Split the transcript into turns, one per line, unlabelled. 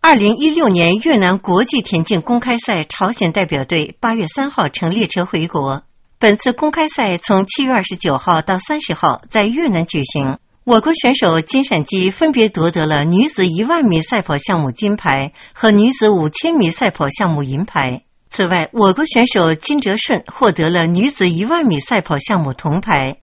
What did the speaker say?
2016年越南国际田径公开赛朝鲜代表队8月3号乘列车回国。本次公开赛从7月29号到30号在越南举行。我国选手金善基分别夺得了女子10000米赛跑项目金牌和女子5000米赛跑项目银牌。此外，我国选手金哲顺获得了女子10000米赛跑项目铜牌。